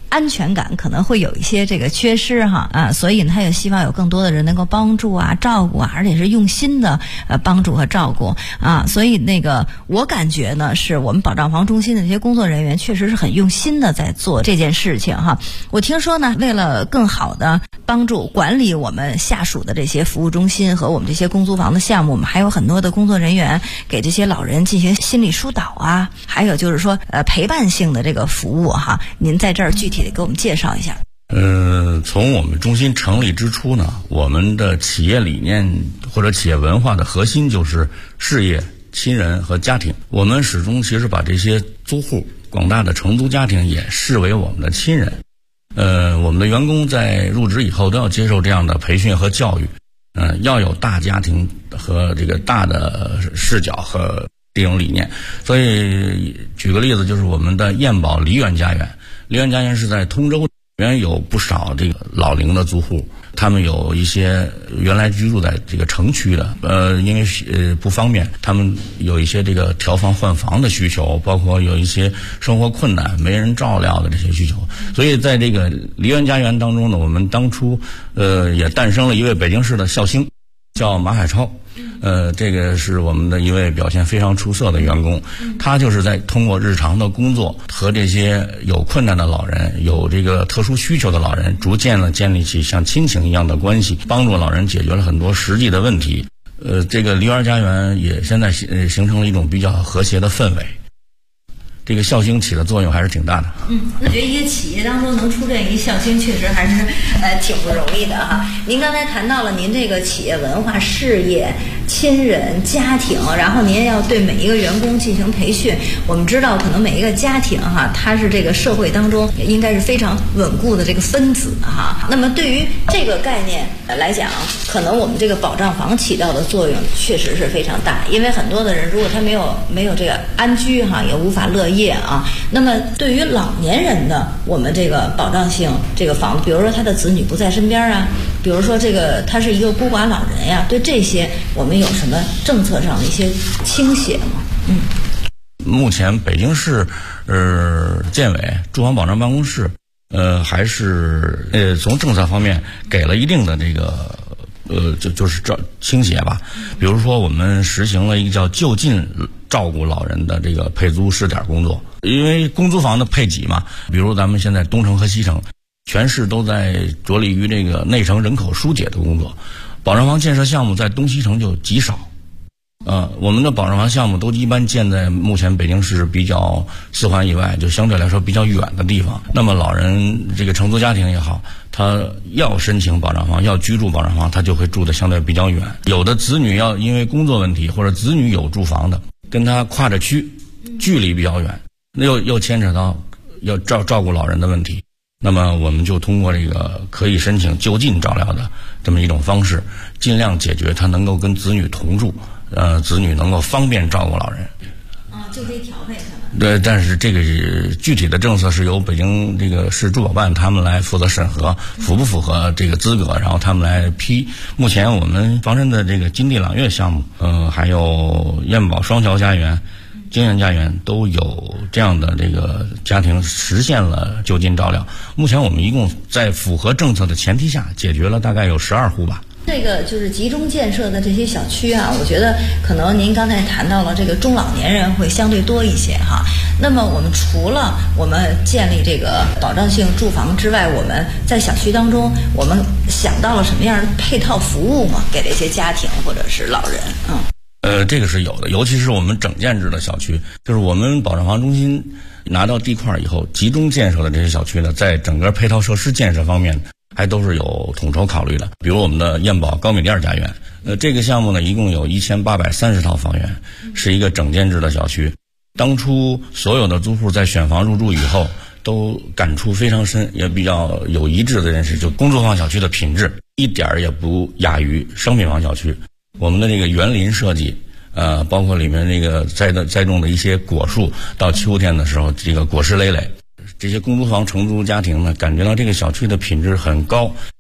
安全感可能会有一些这个缺失哈所以呢他也希望有更多的人能够帮助照顾而且是用心的帮助和照顾所以我感觉呢是我们保障房中心的这些工作人员确实是很用心的在做这件事情哈。我听说呢，为了更好的帮助管理我们下属的这些服务中心和我们这些公租房的项目，我们还有很多的工作人员给这些老人进行心理疏导还有就是说陪伴性的这个服务哈。您在这儿具体的给我们介绍一下。 从我们中心成立之初呢，我们的企业理念或者企业文化的核心就是事业、亲人和家庭。我们始终其实把这些租户、广大的承租家庭也视为我们的亲人。我们的员工在入职以后都要接受这样的培训和教育，要有大家庭和这个大的视角和这种理念。所以举个例子，就是我们的燕宝梨园家园，梨园家园是在通州，原有不少这个老龄的租户，他们有一些原来居住在这个城区的，因为不方便，他们有一些这个调房换房的需求，包括有一些生活困难没人照料的这些需求。所以在这个梨园家园当中呢，我们当初也诞生了一位北京市的孝星，叫马海超。这个是我们的一位表现非常出色的员工，他就是在通过日常的工作和这些有困难的老人、有这个特殊需求的老人，逐渐的建立起像亲情一样的关系，帮助老人解决了很多实际的问题。这个梨园家园也现在形成了一种比较和谐的氛围。这个孝星起的作用还是挺大的。 我觉得一个企业当中能出这一孝星，确实还是挺不容易的哈。您刚才谈到了您这个企业文化、事业、亲人、家庭，然后您要对每一个员工进行培训。我们知道，可能每一个家庭哈，它是这个社会当中应该是非常稳固的这个分子哈。那么对于这个概念来讲，可能我们这个保障房起到的作用确实是非常大，因为很多的人如果他没有这个安居哈，也无法乐业那么对于老年人的我们这个保障性这个房子，比如说他的子女不在身边比如说这个他是一个孤寡老人呀，对这些我们有什么政策上的一些倾斜吗？ 目前北京市建委住房保障办公室还是从政策方面给了一定的这个就是倾斜吧。比如说我们实行了一个叫就近照顾老人的这个配租试点工作，因为公租房的配给嘛，比如咱们现在东城和西城全市都在着力于这个内城人口疏解的工作，保障房建设项目在东西城就极少。我们的保障房项目都一般建在目前北京市比较4环以外，就相对来说比较远的地方。那么老人这个承租家庭也好，他要申请保障房，要居住保障房，他就会住的相对比较远。有的子女要因为工作问题，或者子女有住房的，跟他跨着区，距离比较远，那又牵扯到要照顾老人的问题。那么我们就通过这个可以申请就近照料的这么一种方式，尽量解决他能够跟子女同住，子女能够方便照顾老人。 就可以调配他们。 对，但是这个具体的政策是由北京这个市住保办他们来负责审核，符不符合这个资格，然后他们来批。目前我们房山的这个金地朗悦项目，还有燕宝双桥家园、京园家园都有这样的这个家庭实现了就近照料。目前我们一共在符合政策的前提下，解决了大概有12户吧。 这个就是集中建设的这些小区我觉得可能您刚才谈到了这个中老年人会相对多一些哈。那么我们除了我们建立这个保障性住房之外，我们在小区当中我们想到了什么样的配套服务吗？给这些家庭或者是老人？ 这个是有的，尤其是我们整建制的小区，就是我们保障房中心拿到地块以后，集中建设的这些小区呢，在整个配套设施建设方面还都是有统筹考虑的。比如我们的燕宝高米店家园，这个项目呢，一共有1830套房源，是一个整建制的小区。当初所有的租户在选房入住以后，都感触非常深，也比较有一致的认识，就公租房小区的品质一点也不亚于商品房小区。我们的这个园林设计，包括里面那个栽种的一些果树，到秋天的时候，这个果实累累。这些公租房承租家庭呢，感觉到这个小区的品质很高，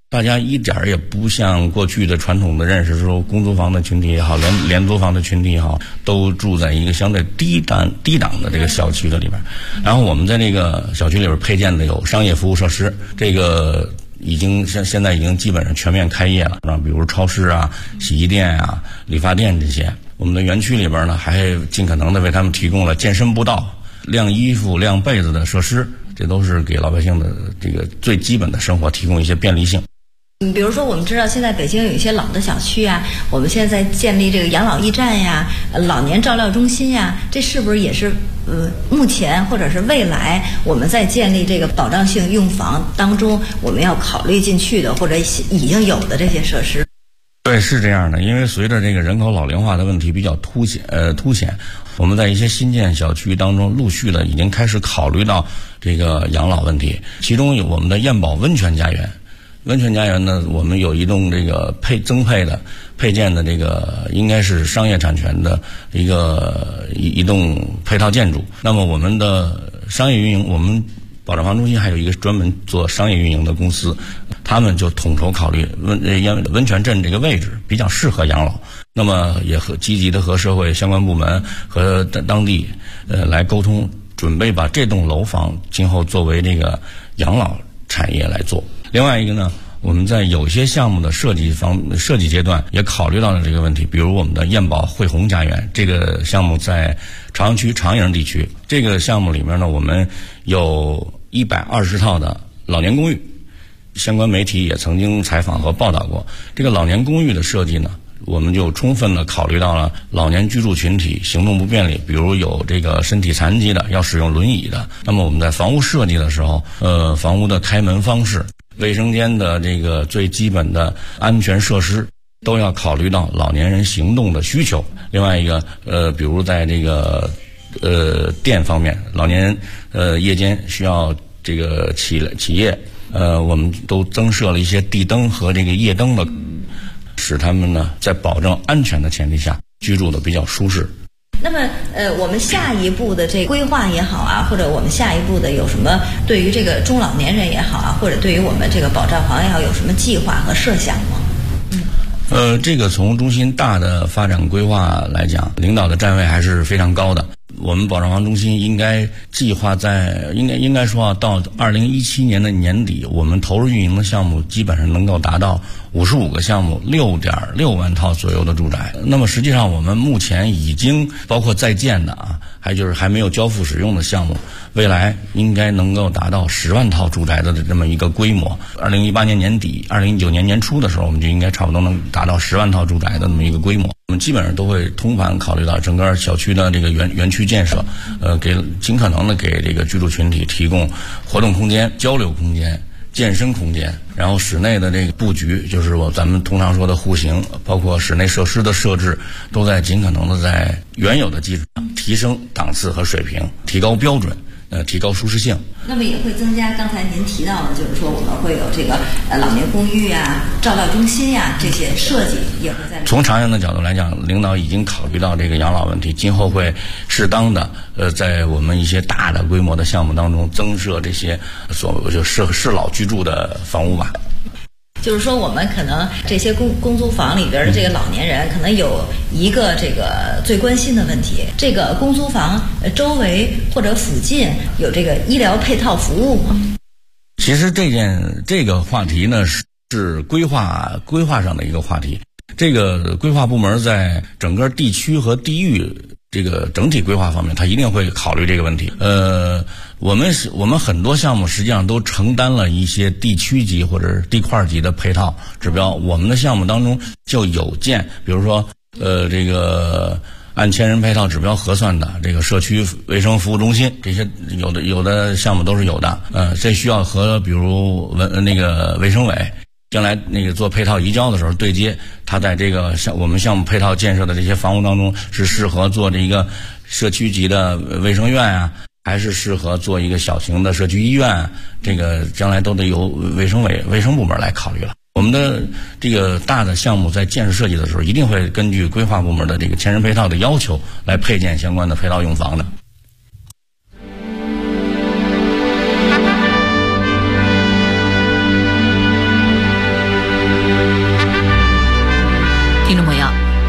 大家一点也不像过去的传统的认识，说公租房的群体也好，廉租房的群体也好，都住在一个相对低档的这个小区的里边。然后我们在这个小区里边配建的有商业服务设施，这个现在已经基本上全面开业了，比如超市啊、洗衣店啊、理发店这些。我们的园区里边呢，还尽可能的为他们提供了健身步道、晾衣服、晾被子的设施，这都是给老百姓的这个最基本的生活提供一些便利性。 比如说我们知道现在北京有一些老的小区啊，我们现在在建立这个养老驿站呀、老年照料中心呀，这是不是也是目前或者是未来我们在建立这个保障性用房当中我们要考虑进去的，或者已经有的这些设施？ 对，是这样的，因为随着这个人口老龄化的问题比较凸显，我们在一些新建小区当中陆续的已经开始考虑到这个养老问题，其中有我们的燕宝温泉家园。温泉家园呢，我们有一栋这个增配建的这个应该是商业产权的一栋配套建筑。那么我们的商业运营，我们保障房中心还有一个专门做商业运营的公司，他们就统筹考虑温泉镇这个位置比较适合养老，那么也积极的和社会相关部门和当地来沟通，准备把这栋楼房今后作为这个养老产业来做。另外一个呢，我们在有些项目的设计阶段也考虑到了这个问题，比如我们的燕宝汇宏家园这个项目在朝阳区长营地区，这个项目里面呢，我们有120套的老年公寓，相关媒体也曾经采访和报道过。这个老年公寓的设计呢，我们就充分的考虑到了老年居住群体行动不便利，比如有这个身体残疾的，要使用轮椅的。那么我们在房屋设计的时候，房屋的开门方式、卫生间的这个最基本的安全设施，都要考虑到老年人行动的需求。另外一个，比如在这个电方面，老年夜间需要这个起夜，我们都增设了一些地灯和这个夜灯的，使他们呢在保证安全的前提下居住的比较舒适。 那么我们下一步的这规划也好啊，或者我们下一步的有什么对于这个中老年人也好啊，或者对于我们这个保障房也好，有什么计划和设想吗？ 这个从中心大的发展规划来讲，领导的站位还是非常高的。我们保障房中心应该计划应该说到2017年的年底，我们投入运营的项目基本上能够达到55个项目，6.6万套左右的住宅。那么实际上我们目前已经包括在建的还没有交付使用的项目，未来应该能够达到10万套住宅的这么一个规模。2018年年底、2019年年初的时候，我们就应该差不多能达到10万套住宅的那么一个规模。我们基本上都会通盘考虑到整个小区的这个园区建设，尽可能的给这个居住群体提供活动空间、交流空间、健身空间，然后室内的这个布局，就是咱们通常说的户型，包括室内设施的设置，都在尽可能的在原有的基础上提升档次和水平，提高标准，提高舒适性。 那么也会增加刚才您提到的，就是说我们会有这个老年公寓呀、照料中心呀这些设计也会在。 从长远的角度来讲，领导已经考虑到这个养老问题，今后会适当的在我们一些大的规模的项目当中增设这些适老居住的房屋吧。 就是说我们可能这些公租房里边的这个老年人可能有一个这个最关心的问题，这个公租房周围或者附近有这个医疗配套服务吗？ 其实这个话题呢是规划上的一个话题，这个规划部门在整个地区和地域这个整体规划方面，他一定会考虑这个问题。我们很多项目实际上都承担了一些地区级或者地块级的配套指标。我们的项目当中就有比如说这个按千人配套指标核算的这个社区卫生服务中心，这些有的项目都是有的。这需要和比如那个卫生委将来那个做配套移交的时候对接，它在这个我们项目配套建设的这些房屋当中是适合做这一个社区级的卫生院啊，还是适合做一个小型的社区医院，这个将来都得由卫生部门来考虑了。我们的这个大的项目在建设设计的时候，一定会根据规划部门的这个千人配套的要求来配建相关的配套用房的。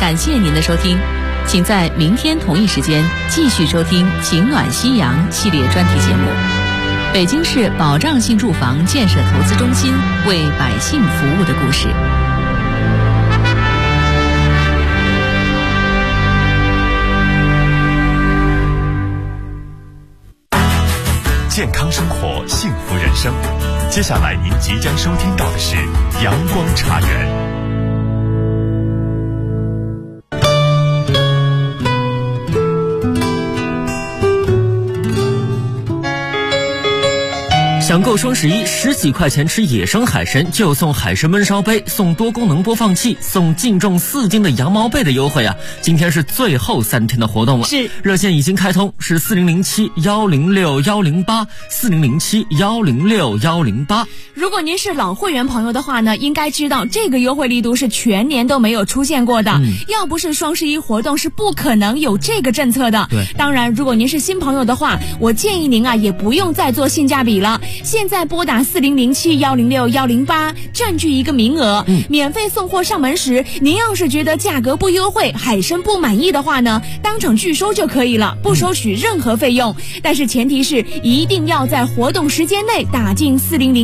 感谢您的收听，请在明天同一时间继续收听《情暖西洋》系列专题节目。北京市保障性住房建设投资中心为百姓服务的故事。 健康生活，幸福人生。接下来您即将收听到的是阳光茶园。 抢购双11，十几块钱吃野生海参就送海参焖烧杯，送多功能播放器，送净重4斤的羊毛被的优惠啊！今天是最后3天的活动了， 是热线已经开通，是4007-106-108，4007-106-108。 如果您是老会员朋友的话呢，应该知道这个优惠力度是全年都没有出现过的，要不是双11活动是不可能有这个政策的。 对， 当然如果您是新朋友的话，我建议您啊也不用再做性价比了。现在拨打4007-106-108，占据一个名额，免费送货上门时，您要是觉得价格不优惠，海参不满意的话呢，当场拒收就可以了，不收取任何费用。但是前提是一定要在活动时间内打进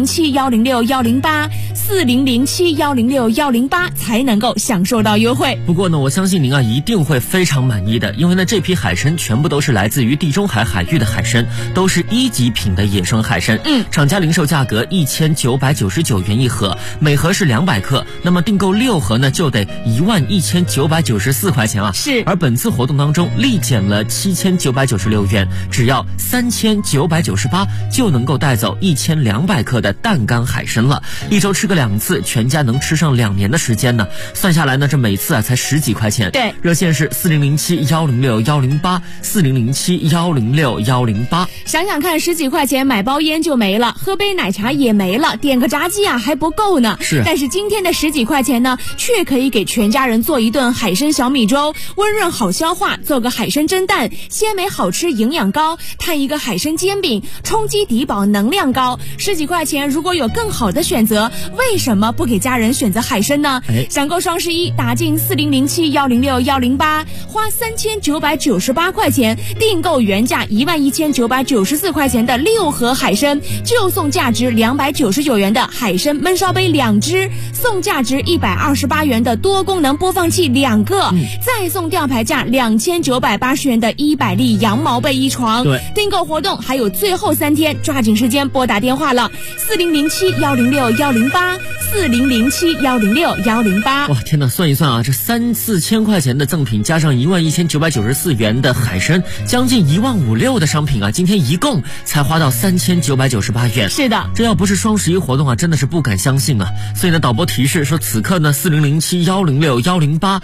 4007-106-108，4007-106-108才能够享受到优惠。 不过呢，我相信您啊一定会非常满意的，因为呢这批海参全部都是来自于地中海海域的海参，都是1级品的野生海参。厂家零售价格1999元一盒，每盒是200克，那么订购6盒呢就得11994块钱啊。 是， 而本次活动当中立减了7996元，只要3998就能够带走1200克的淡干海参了。一周吃个2次，全家能吃上2年的时间呢。算下来呢，这每次啊才10几块钱。 对， 热线是4007-106-108， 4007-106-108。 想想看，10几块钱买包烟就没了，喝杯奶茶也没了，点个炸鸡啊还不够呢。 是， 但是今天的10几块钱呢，却可以给全家人做一顿海参小米粥，温润好消化；做个海参蒸蛋，鲜美好吃，营养高；摊一个海参煎饼，充饥抵饱，能量高。10几块钱如果有更好的选择，为什么不给家人选择海参呢？想购双11，打进4007-106-108，花3998块钱订购原价11994块钱的6盒海参，就送价值299元的海参焖烧杯2只，送价值128元的多功能播放器2个，再送吊牌价2980元的100粒羊毛被1床。 对， 订购活动还有最后3天，抓紧时间拨打电话了，4007-106-108， 4007-106-108。 哇，天哪，算一算啊，这3-4千块钱的赠品加上11994元的海参，将近15000的商品啊，今天一共才花到3998元。 是的， 这要不是双11活动啊，真的是不敢相信啊。所以呢，导播提示说，此刻呢4007-106-108，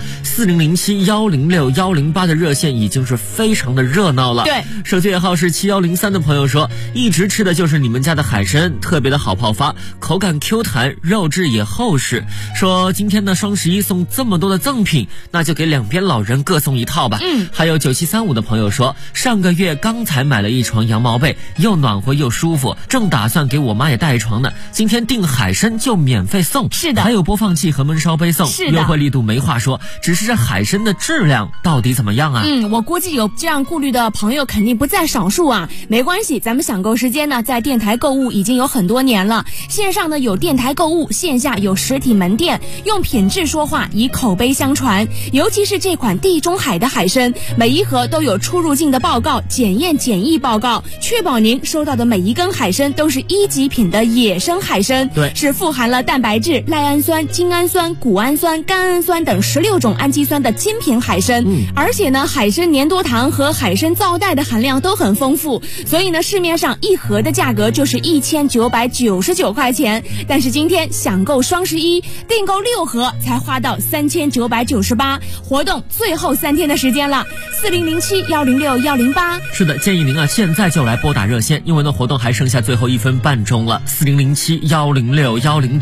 4007-106-108的热线已经是非常的热闹了。 对， 手机尾号是7103的朋友说，一直吃的就是你们家的海参，特别的好泡发，口感 Q 弹，肉质也厚实。说今天呢双11送这么多的赠品，那就给2边老人各送一套吧。还有9735的朋友说，上个月刚才买了一床羊毛被，又暖和又舒服，正打算给我妈也带一床呢。今天订海参就免费送， 是的， 还有播放器和焖烧杯送， 是的， 优惠力度没话说。只是这海参的质量到底怎么样啊？ 我估计有这样顾虑的朋友肯定不在少数啊。没关系，咱们享购时间呢，在电台购物已经有很多年了，线上呢有电台购物，线下有实体门店，用品质说话，以口碑相传。尤其是这款地中海的海参，每一盒都有出入境的报告、检验检疫报告，确保您收到的每一根海参都是1级品的野生海参。 对， 是富含了蛋白质、赖氨酸、精氨酸、谷氨酸、甘氨酸等16种氨基酸的精品海参。而且呢，海参粘多糖和海参皂带的含量都很丰富，所以呢，市面上一盒的价格就是1999块钱。但是今天享购双11，订购6盒才花到3998，活动最后3天的时间了，4007-106-108。 是的，建议您啊现在就来拨打热线，因为呢活动还剩下最后1分半钟了，4007-106-108。